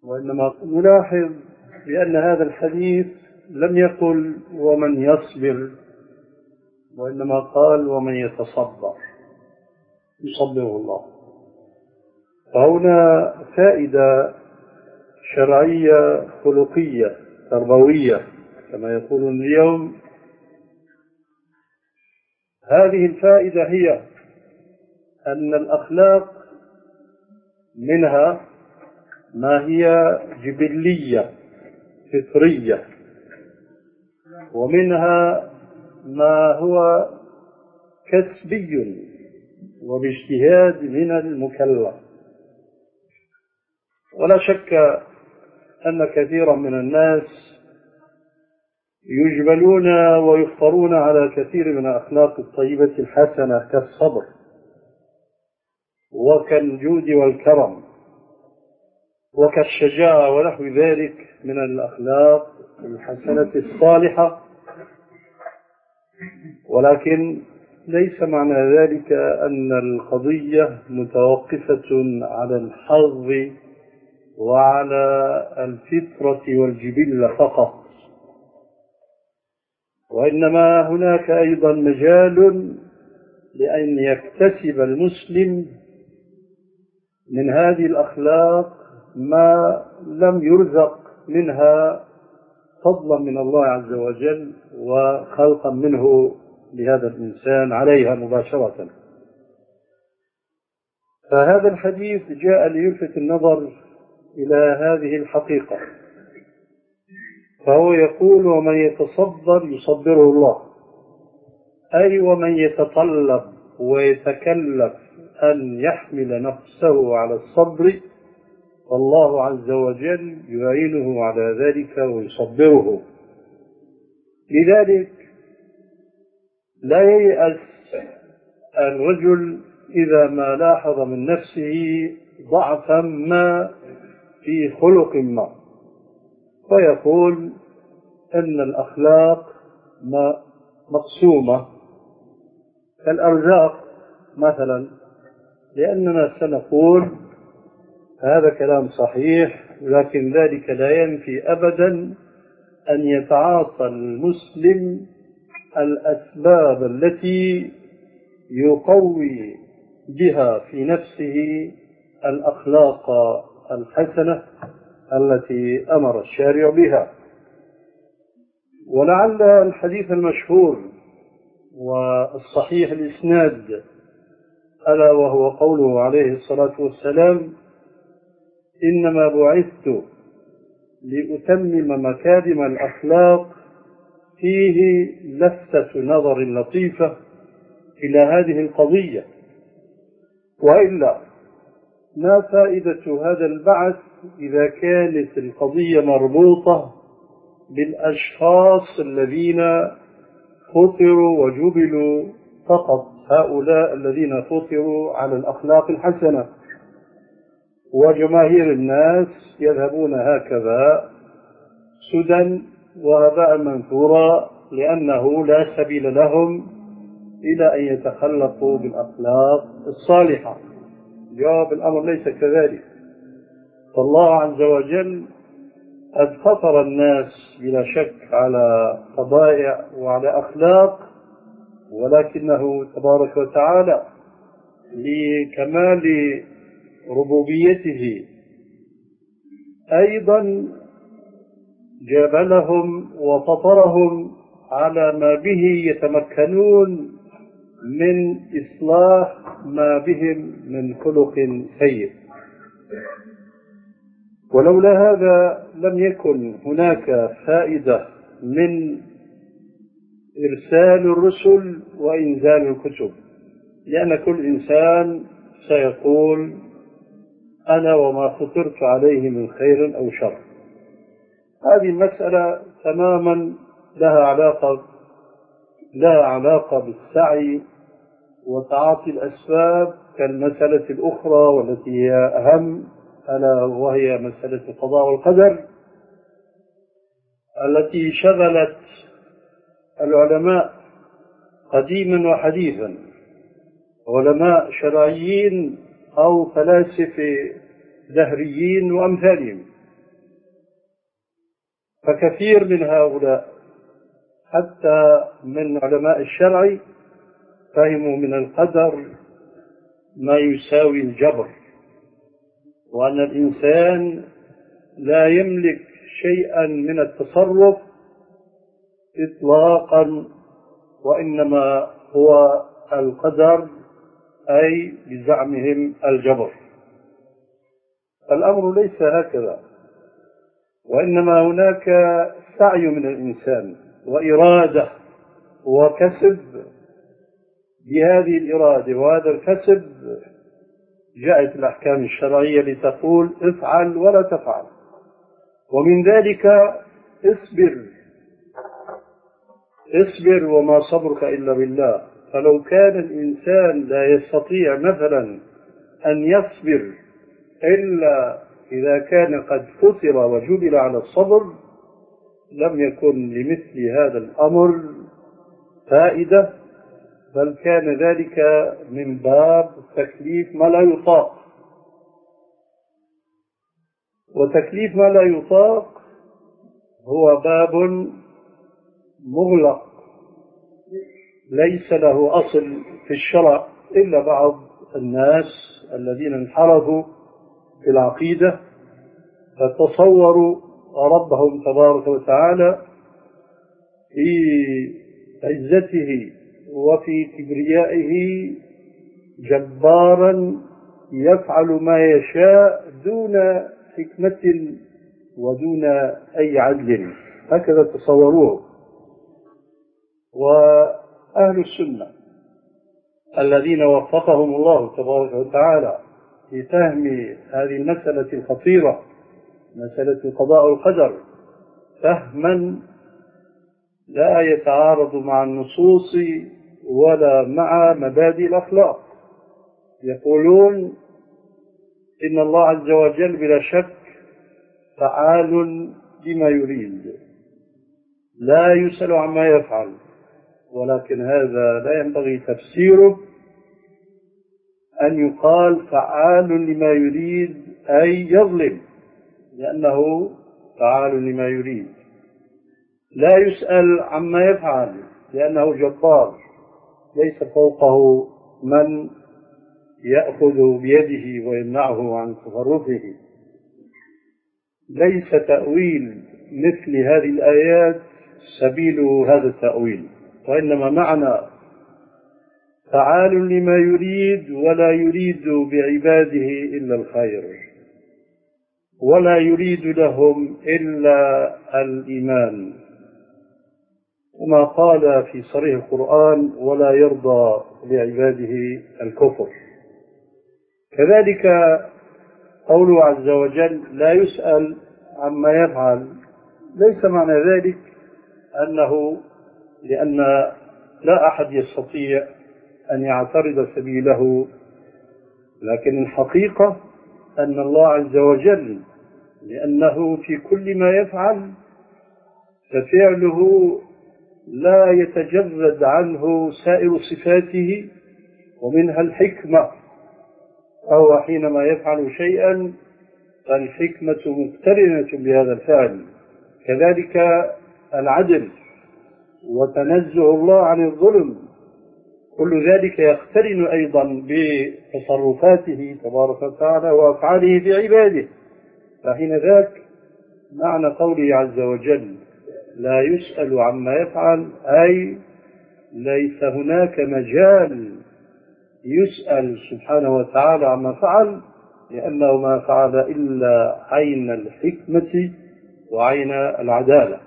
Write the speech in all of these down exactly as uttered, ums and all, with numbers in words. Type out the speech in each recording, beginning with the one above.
وإنما نلاحظ بأن هذا الحديث لم يقل ومن يصبر، وإنما قال ومن يتصبر يصبره الله. فهنا فائدة شرعية خلقية تربوية كما يقولون اليوم. هذه الفائدة هي أن الأخلاق منها ما هي جبلية فطرية، ومنها ما هو كسبي وباجتهاد من المكلف. ولا شك أن كثيرا من الناس يجبلون ويفطرون على كثير من الأخلاق الطيبة الحسنة كالصبر وكالجود والكرم وكالشجاعة ونحو ذلك من الأخلاق الحسنة الصالحة، ولكن ليس معنى ذلك أن القضية متوقفة على الحظ وعلى الفطرة والجبلة فقط، وإنما هناك أيضا مجال لأن يكتسب المسلم من هذه الأخلاق ما لم يرزق منها فضلا من الله عز وجل وخلقا منه لهذا الإنسان عليها مباشرة. فهذا الحديث جاء ليلفت النظر إلى هذه الحقيقة، فهو يقول ومن يتصبر يصبره الله، أي ومن يتطلب ويتكلف أن يحمل نفسه على الصبر والله عز وجل يعينه على ذلك ويصبره. لذلك لا ييأس الرجل إذا ما لاحظ من نفسه ضعفا ما في خلق ما، فيقول أن الأخلاق ما مقسومة كالأرزاق مثلا، لأننا سنقول هذا كلام صحيح، لكن ذلك لا ينفي أبدا أن يتعاطى المسلم الأسباب التي يقوي بها في نفسه الأخلاق الحسنة التي أمر الشارع بها. ولعل الحديث المشهور والصحيح الإسناد ألا وهو قوله عليه الصلاة والسلام إنما بعثت لأتمم مكارم الأخلاق فيه لفتة نظر لطيفة إلى هذه القضية، وإلا ما فائدة هذا البعث إذا كانت القضية مربوطة بالأشخاص الذين فطروا وجبلوا فقط، هؤلاء الذين فطروا على الأخلاق الحسنة، وجماهير الناس يذهبون هكذا سدى وهباء منثورا لأنه لا سبيل لهم إلى أن يتخلقوا بالأخلاق الصالحة. جواب الأمر ليس كذلك، فالله عز وجل قد فطر الناس بلا شك على طبائع وعلى أخلاق، ولكنه تبارك وتعالى لكمال ربوبيته أيضا جبلهم وفطرهم على ما به يتمكنون من إصلاح ما بهم من خلق سيء. ولولا هذا لم يكن هناك فائدة من إرسال الرسل وإنزال الكتب، لأن كل إنسان سيقول أنا وما فطرت عليه من خير أو شر. هذه المسألة تماما لها علاقة لها علاقة بالسعي وتعاطي الأسباب كالمسألة الأخرى والتي هي أهم، ألا وهي مسألة القضاء والقدر التي شغلت العلماء قديما وحديثا، علماء شرعيين أو فلاسفة دهريين وأمثالهم، فكثير من هؤلاء حتى من علماء الشرع فهموا من القدر ما يساوي الجبر، وأن الإنسان لا يملك شيئا من التصرف إطلاقا، وإنما هو القدر، أي بزعمهم الجبر. الأمر ليس هكذا، وإنما هناك سعي من الإنسان وإرادة وكسب. بهذه الإرادة وهذا الكسب جاءت الأحكام الشرعية لتقول افعل ولا تفعل، ومن ذلك اصبر اصبر وما صبرك إلا بالله. فلو كان الإنسان لا يستطيع مثلا أن يصبر إلا إذا كان قد فطر وجبل على الصبر، لم يكن لمثل هذا الأمر فائدة، بل كان ذلك من باب تكليف ما لا يطاق. وتكليف ما لا يطاق هو باب مغلق ليس له أصل في الشرع، إلا بعض الناس الذين انحرفوا في العقيدة فتصوروا ربهم تبارك وتعالى في عزته وفي كبريائه جبارا يفعل ما يشاء دون حكمة ودون أي عدل، هكذا تصوروه. وأهل السنة الذين وفقهم الله تبارك وتعالى في فهم هذه المسألة الخطيرة، مسألة القضاء والقدر، فهما لا يتعارض مع النصوص ولا مع مبادئ الأخلاق، يقولون إن الله عز وجل بلا شك فعال لما يريد، لا يسأل عما يفعل، ولكن هذا لا ينبغي تفسيره أن يقال فعال لما يريد أي يظلم، لأنه فعال لما يريد. لا يسأل عما يفعل لأنه جبار، ليس فوقه من يأخذ بيده ويمنعه عن تصرفه. ليس تأويل مثل هذه الآيات سبيل هذا التأويل، وإنما معنى فعال لما يريد ولا يريد بعباده إلا الخير، ولا يريد لهم إلا الإيمان، وما قال في صريح القرآن ولا يرضى لعباده الكفر. كذلك قوله عز وجل لا يسأل عما يفعل، ليس معنى ذلك أنه لأن لا أحد يستطيع أن يعترض سبيله، لكن الحقيقة أن الله عز وجل لأنه في كل ما يفعل ففعله لا يتجرد عنه سائر صفاته، ومنها الحكمة، فهو حينما يفعل شيئا فالحكمة مقترنة بهذا الفعل. كذلك العدل وتنزه الله عن الظلم، كل ذلك يقترن أيضا بتصرفاته تبارك وتعالى وأفعاله في عباده. فحين ذاك معنى قوله عز وجل لا يسأل عما يفعل، أي ليس هناك مجال يسأل سبحانه وتعالى عما فعل، لأنه ما فعل إلا عين الحكمة وعين العدالة.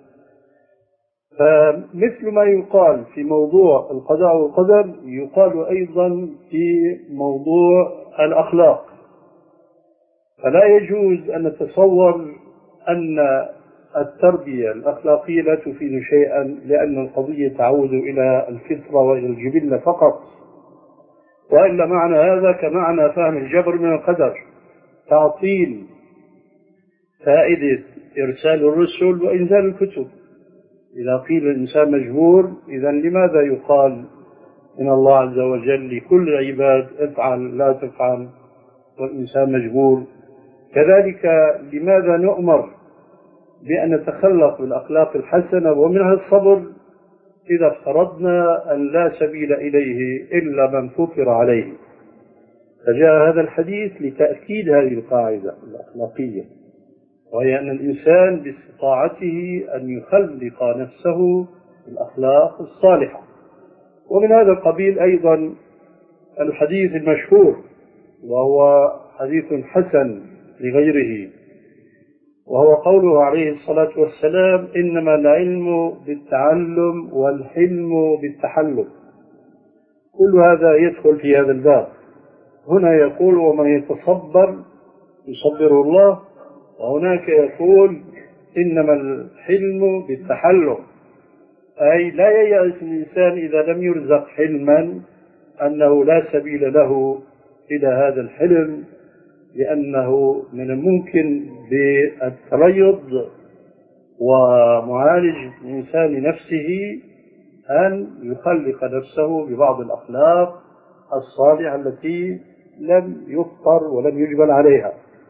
فمثل ما يقال في موضوع القضاء والقدر يقال أيضا في موضوع الأخلاق. فلا يجوز أن نتصور أن التربية الأخلاقية لا تفيد شيئا، لأن القضية تعود إلى الفطرة وإلى الجبلة فقط، وإلا معنى هذا كمعنى فهم الجبر من القدر، تعطيل فائدة إرسال الرسل وإنزال الكتب. إذا قيل الإنسان مجبور، إذن لماذا يقال إن الله عز وجل لكل عباد افعل لا تفعل والإنسان مجبور؟ كذلك لماذا نؤمر بأن نتخلق بالأخلاق الحسنة، ومنها الصبر إذا افترضنا أن لا سبيل إليه إلا من فطر عليه. فجاء هذا الحديث لتأكيد هذه القاعدة الأخلاقية، وهي أن الإنسان باستطاعته أن يخلق نفسه بالأخلاق الصالحة. ومن هذا القبيل أيضا الحديث المشهور، وهو حديث حسن لغيره، وهو قوله عليه الصلاة والسلام: إنما العلم بالتعلم والحلم بالتحلم. كل هذا يدخل في هذا الباب. هنا يقول: ومن يتصبر يصبر الله، وهناك يقول: إنما الحلم بالتحلم، أي لا ييأس الإنسان إذا لم يرزق حلما أنه لا سبيل له إلى هذا الحلم، لأنه من الممكن بالتريض ومعالج الإنسان نفسه أن يخلق نفسه ببعض الأخلاق الصالحة التي لم يفطر ولم يجبل عليها.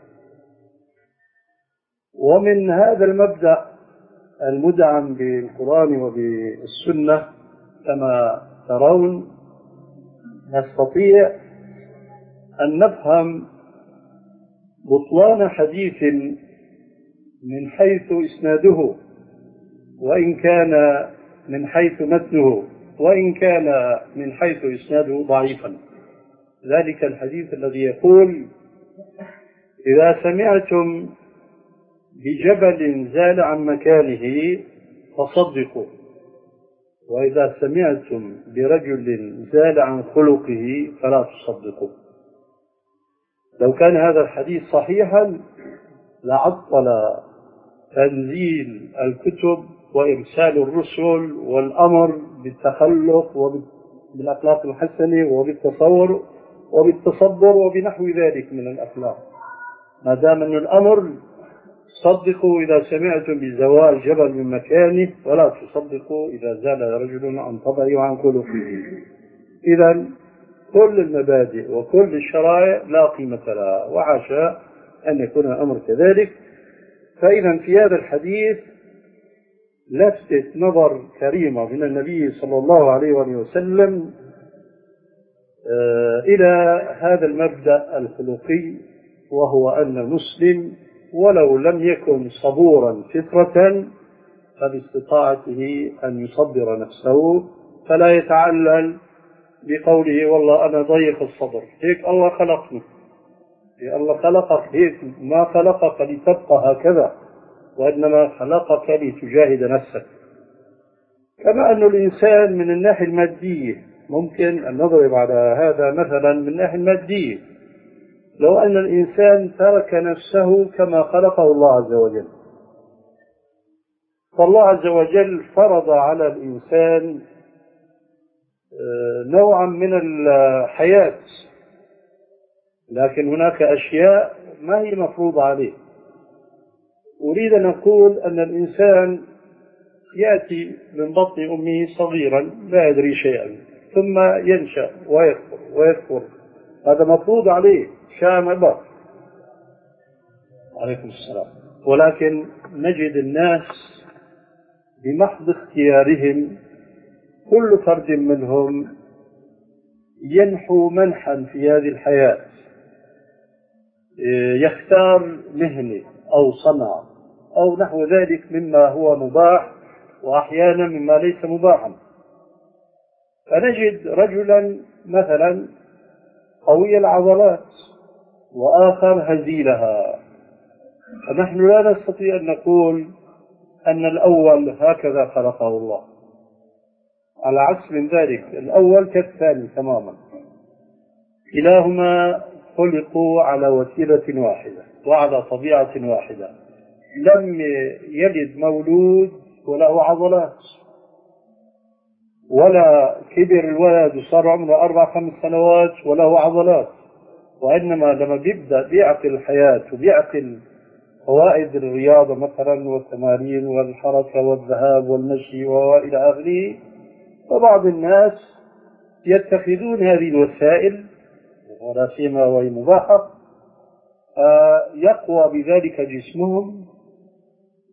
ومن هذا المبدأ المدعم بالقرآن وبالسنة كما ترون نستطيع أن نفهم بطلان حديث من حيث إسناده، وإن كان من حيث متنه، وإن كان من حيث إسناده ضعيفا. ذلك الحديث الذي يقول: إذا سمعتم بجبل زال عن مكانه فصدقوا، وإذا سمعتم برجل زال عن خلقه فلا تصدقوا. لو كان هذا الحديث صحيحا لعطل تنزيل الكتب وإرسال الرسل والأمر بالتخلق وبالأخلاق الحسنة وبالتصور وبالتصبر وبنحو ذلك من الأخلاق، ما دام أن الأمر صدقوا إذا سمعتم بزوال جبل من مكانه، ولا تصدقوا إذا زال رجل عن طبعه وعن خلقه. إذا كل المبادئ وكل الشرائع لا قيمة لها، وعسى أن يكون الأمر كذلك. فإذا في هذا الحديث لفتة نظر كريمة من النبي صلى الله عليه وسلم إلى هذا المبدأ الخلقي، وهو أن المسلم ولو لم يكن صبورا فطرة فباستطاعته أن يصبر نفسه، فلا يتعلل بقوله: والله أنا ضيق الصبر، هيك الله خلقني، الله خلقك هيك، ما خلقك لتبقى هكذا، وإنما خلقك لتجاهد نفسك. كما أن الإنسان من الناحية المادية ممكن أن نضرب على هذا مثلا من الناحية المادية. لو أن الإنسان ترك نفسه كما خلقه الله عز وجل، فالله عز وجل فرض على الإنسان نوعا من الحياة، لكن هناك أشياء ما هي مفروضة عليه. أريد أن أقول أن الإنسان يأتي من بطن أمه صغيرا لا يدري شيئا، ثم ينشأ ويكبر ويكبر، هذا مفروض عليه شامل. عليكم السلام. ولكن نجد الناس بمحض اختيارهم كل فرد منهم ينحو منحا في هذه الحياة، يختار مهنة أو صنعة أو نحو ذلك مما هو مباح، وأحيانا مما ليس مباحا. فنجد رجلا مثلا قوي العضلات وآخر هزيلها، فنحن لا نستطيع أن نقول أن الأول هكذا خلقه الله، على عكس من ذلك الأول كالثاني تماما، كلاهما خلقوا على وتيرة واحدة وعلى طبيعة واحدة. لم يلد مولود وله عضلات، ولا كبر الولد وصار عمره أربع خمس سنوات وله عضلات، وإنما لما بيبدأ بيعقل الحياة وبيعقل فوائد الرياضة مثلا والتمارين والحركة والذهاب والمشي وإلى آخره، فبعض الناس يتخذون هذه الوسائل ولا سيما وهي مباحة، يقوى بذلك جسمهم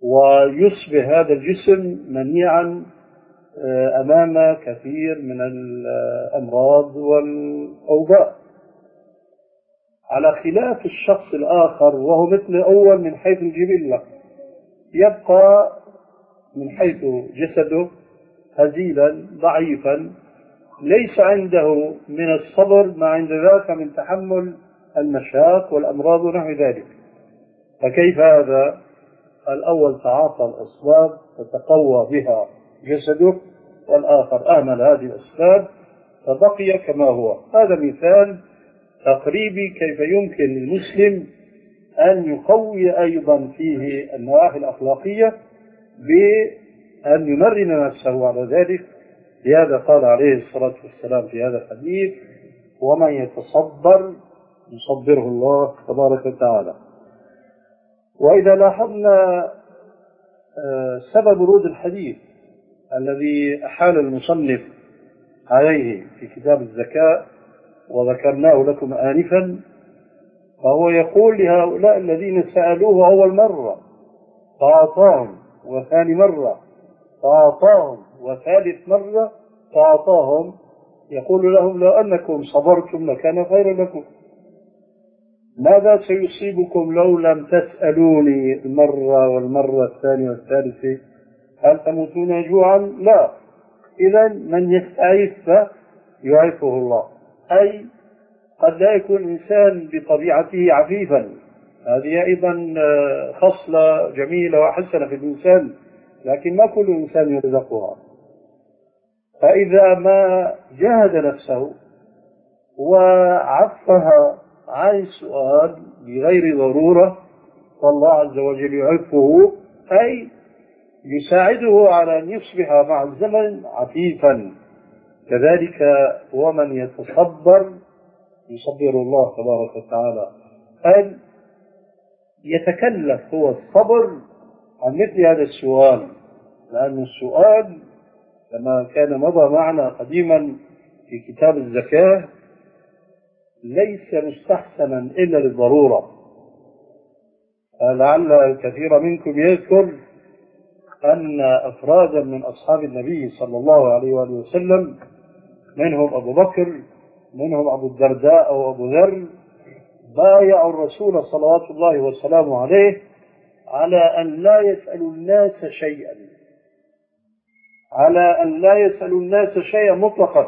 ويصبح هذا الجسم منيعا أمام كثير من الأمراض والأوباء، على خلاف الشخص الآخر وهو مثل الأول من حيث الجبلة، يبقى من حيث جسده هزيلا ضعيفا، ليس عنده من الصبر ما عند ذاك من تحمل المشاق والأمراض ونحو ذلك. فكيف هذا؟ الأول تعاطى الأسباب فتقوى بها جسده، والآخر أهمل هذه الأسباب فبقي كما هو. هذا مثال تقريبي كيف يمكن للمسلم أن يقوي أيضا فيه النواحي الأخلاقية بأن يمرن نفسه على ذلك. لهذا قال عليه الصلاة والسلام في هذا الحديث: ومن يتصبر يصبره الله تبارك وتعالى. وإذا لاحظنا سبب ورود الحديث الذي أحال المصنف عليه في كتاب الزكاة وذكرناه لكم آنفا، فهو يقول لهؤلاء الذين سألوه أول مرة فأعطاهم، وثاني مرة فأعطاهم، وثالث مرة فأعطاهم، يقول لهم: لو أنكم صبرتم لكان خيرا لكم. ماذا سيصيبكم لو لم تسألوني المرة والمرة الثانية والثالثة؟ هل تموتون جوعا؟ لا. إذا من يستعف يعفه الله، أي قد لا يكون إنسان بطبيعته عفيفا، هذه أيضا خصلة جميلة وحسنة في الإنسان، لكن ما كل إنسان يرزقها. فإذا ما جاهد نفسه وعفها عن السؤال بغير ضرورة فالله عز وجل يعفه، أي يساعده على أن يصبح مع الزمن عفيفا. كذلك ومن يتصبر يصبر الله تبارك وتعالى، أن يتكلف هو الصبر عن مثل هذا السؤال، لأن السؤال كما كان مضى معنا قديما في كتاب الزكاة ليس مستحسنا إلا للضرورة. لعل الكثير منكم يذكر أن أفرادا من أصحاب النبي صلى الله عليه وآله وسلم، منهم أبو بكر، منهم أبو الدرداء أو أبو ذر، بايعوا الرسول صلوات الله وسلامه عليه على أن لا يسألوا الناس شيئا، على أن لا يسألوا الناس شيئا مطلقا،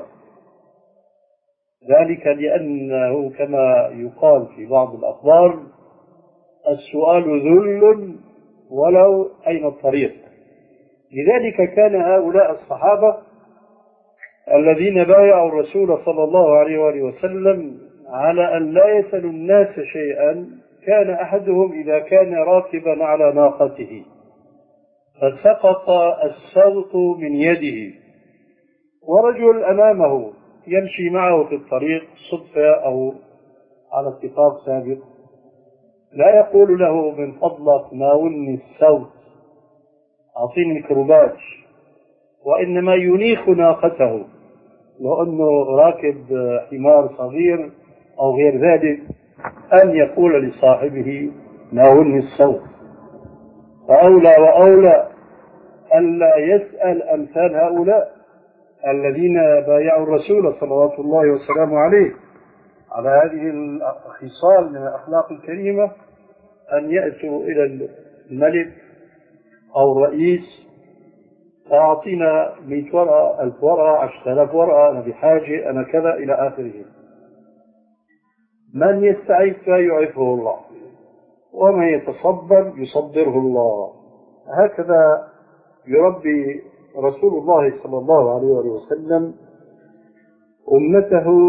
ذلك لأنه كما يقال في بعض الأخبار: السؤال ذل ولو أين الطريق. لذلك كان هؤلاء الصحابة الذين بايعوا الرسول صلى الله عليه وآله وسلم على أن لا يسألوا الناس شيئا، كان أحدهم إذا كان راكبا على ناقته فسقط السوط من يده ورجل أمامه يمشي معه في الطريق صدفة أو على اتفاق سابق، لا يقول له: من فضلك ناولني السوط، أعطيني الكرباج، وإنما ينيخ ناقته، لو أنه راكب حمار صغير أو غير ذلك، أن يقول لصاحبه: ناولني السوط. فأولى وأولى ألا يسأل أمثال هؤلاء الذين بايعوا الرسول صلوات الله وسلامه عليه على هذه الخصال من الأخلاق الكريمة، أن يأتوا إلى الملك أو الرئيس: أعطينا مئة ورقة، ألف ورقة، عشرة آلاف ورقة، أنا بحاجة، أنا كذا، إلى آخره. من يستعف يعفه الله، ومن يتصبر يصبره الله. هكذا يربي رسول الله صلى الله عليه وسلم أمته